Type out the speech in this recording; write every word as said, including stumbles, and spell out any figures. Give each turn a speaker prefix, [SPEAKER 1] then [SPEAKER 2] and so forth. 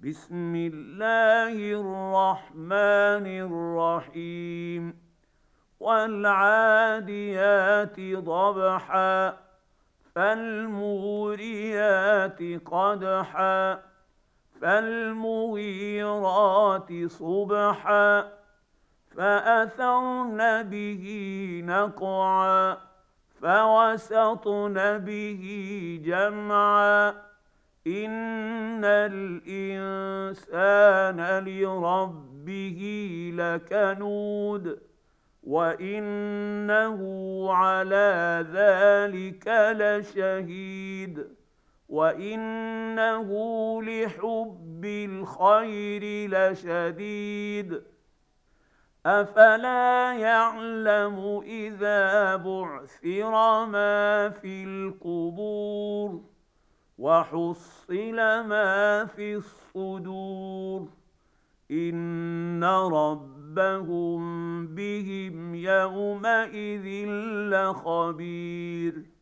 [SPEAKER 1] بسم الله الرحمن الرحيم والعاديات ضبحا فالموريات قدحا فالمغيرات صبحا فأثرن به نقعا فوسطن به جمعا إن الإنسان لربه لكنود وإنه على ذلك لشهيد وإنه لحب الخير لشديد أفلا يعلم إذا بعثر ما في القبور وحصل ما في الصدور إن ربهم بهم يومئذ لخبير